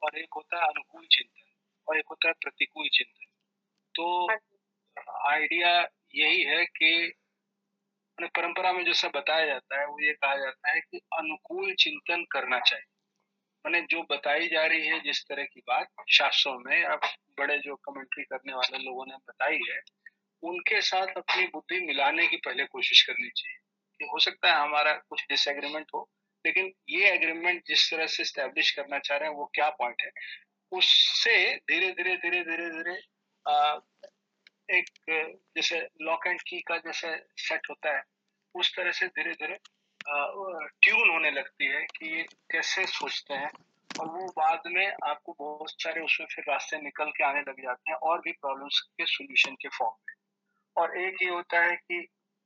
और एक होता है अनुकूल चिंतन और एक होता है प्रतिकूल चिंतन। तो आइडिया यही है कि अपने परंपरा में जैसा बताया जाता है वो ये कहा जाता है कि अनुकूल चिंतन करना चाहिए। माने जो बताई जा रही है जिस तरह की बात शास्त्रों में या बड़े जो कमेंट्री करने वाले लोगों ने बताई है, उनके साथ अपनी बुद्धि मिलाने की पहले कोशिश करनी चाहिए। कि हो सकता है हमारा कुछ डिसएग्रीमेंट हो, लेकिन ये एग्रीमेंट जिस तरह से एस्टेब्लिश करना चाह रहे हैं वो क्या पॉइंट है, उससे धीरे-धीरे एक जैसे लॉक एंड की का जैसे सेट होता है, उस तरह से धीरे-धीरे ट्यून होने लगती है कि ये कैसे सोचते हैं और वो बाद में आपको बहुत सारे उसमें फिर रास्ते निकल के आने लग जाते हैं और भी प्रॉब्लम्स के सॉल्यूशन के फॉर्म में। और एक ये होता है कि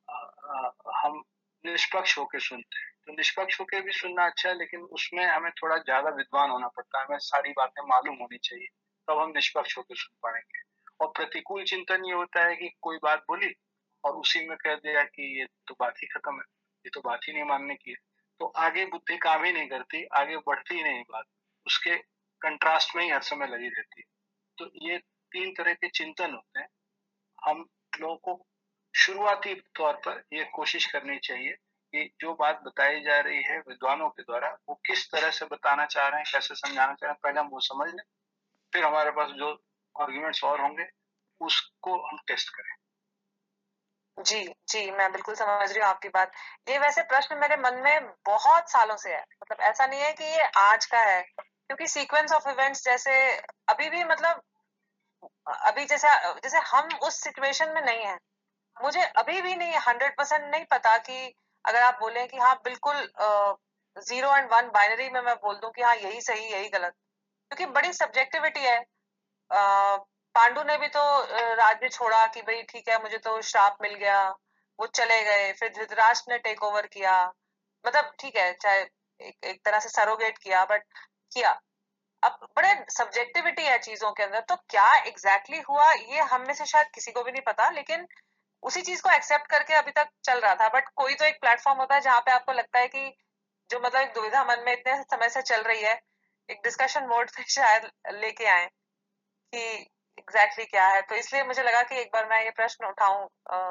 हम निष्पक्ष होके सुनते हैं। तो निष्पक्ष होके भी सुनना अच्छा है, लेकिन उसमें हमें थोड़ा ज़्यादा विद्वान होना पड़ता है, हमें सारी बातें मालूम होनी चाहिए, तब हम निष्पक्ष होके सुन पाएँगे। और प्रतिकूल चिंतन ये होता है कि कोई बात बोली और उसी में कह दिया कि ये तो बात ही खत्म है, ये तो बात ही नहीं मानने की है। तो आगे बुद्धि काम ही नहीं करती, आगे बढ़ती ही नहीं बात। उसके कंट्रास्ट में ही हर समय लगी रहती है। तो ये 3 तरह के चिंतन होते हैं। हम लोगों को शुरुआती तौर पर ये कोशिश करनी चाहिए कि जो बात बताई जा रही है विद्वानों के द्वारा, वो किस तरह से बताना चाह रहे हैं, कैसे समझाना चाह रहे हैं, पहले हम वो समझ लें। फिर हमारे पास जो आर्गुमेंट्स और होंगे, उसको हम टेस्ट करें। जी, जी, मैं बिल्कुल समझ रही हूँ आपकी बात। ये वैसे प्रश्न मेरे मन में बहुत सालों से है। मतलब ऐसा नहीं है कि ये आज का है, क्योंकि सीक्वेंस ऑफ इवेंट्स जैसे अभी भी मतलब अभी जैसे हम उस सिचुएशन में नहीं हैं। मुझे अभी भी नहीं 100% नहीं पता कि अगर आप बोलें कि हाँ, बिल्कुल 0 एंड 1 बाइनरी में मैं बोल दूँ कि हाँ, यही सही, यही गलत। क्योंकि बड़ी सब्जेक्टिविटी है। पांडु ने भी तो राज्य छोड़ा कि भई ठीक है, मुझे तो श्राप मिल गया, वो चले गए, फिर धृतराष्ट्र ने टेक ओवर किया। मतलब ठीक है, चाहे एक एक तरह से सरोगेट किया, बट किया। अब बड़े सब्जेक्टिविटी है चीज़ों के अंदर, तो क्या एग्ज़ैक्टली हुआ ये हम में से शायद किसी को भी नहीं पता, लेकिन उसी चीज़ को एक्सेप्ट करके अभी तक चल रहा था। बट कोई तो एक प्लेटफ़ॉर्म होता है जहाँ पे आपको लगता है कि जो मतलब एक दुविधा मन में इतने समय से चल रही है, एक डिस्कशन मोड पे शायद लेके आएँ कि एग्ज़ैक्टली क्या है। तो इसलिए मुझे लगा कि एक बार मैं ये प्रश्न उठाऊँ।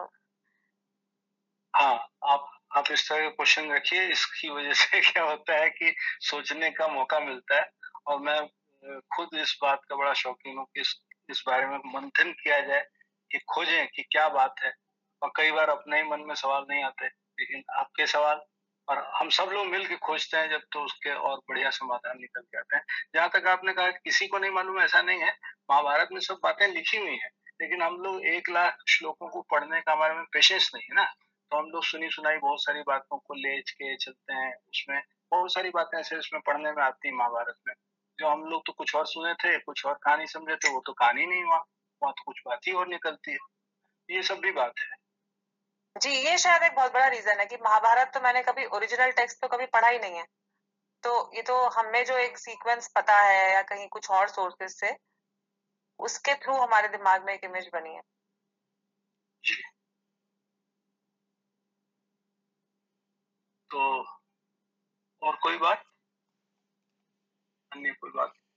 हाँ, आप इस तरह के क्वेश्चन रखिए, इसकी वजह से क्या होता है कि सोचने का मौका मिलता है और मैं खुद इस बात का बड़ा शौकीन हूँ कि इस बारे में मंथन किया जाए, कि खोजें कि क्या बात है। और कई बार अपने ही मन में सवाल नहीं आते, लेकिन आपके सवाल और हम सब लोग मिल के खोजते हैं जब, तो उसके और बढ़िया समाधान निकल के आते हैं। जहाँ तक आपने कहा कि किसी को नहीं मालूम, ऐसा नहीं है। महाभारत में सब बातें लिखी हुई हैं, लेकिन हम लोग 1 लाख श्लोकों को पढ़ने का हमारे में पेशेंस नहीं है ना। तो हम लोग सुनी-सुनाई बहुत सारी बातों को ले के चलते हैं, उसमें बहुत सारी बातें ऐसे उसमें पढ़ने में आती हैं महाभारत में, जो हम लोग तो कुछ और सुने थे, कुछ और कहानी समझे थे, वो तो कहानी नहीं वहाँ, वहाँ तो कुछ बात ही और निकलती है। ये सब भी बात है। जी, ये शायद एक बहुत बड़ा रीज़न है कि महाभारत तो मैंने कभी ओरिजिनल टेक्स्ट तो कभी पढ़ा ही नहीं है। तो ये तो हमें जो एक सीक्वेंस पता है या कहीं कुछ और सोर्सेज़ से, उसके थ्रू हमारे दिमाग में एक इमेज बनी है। जी, तो और कोई बात? अन्य कोई बात?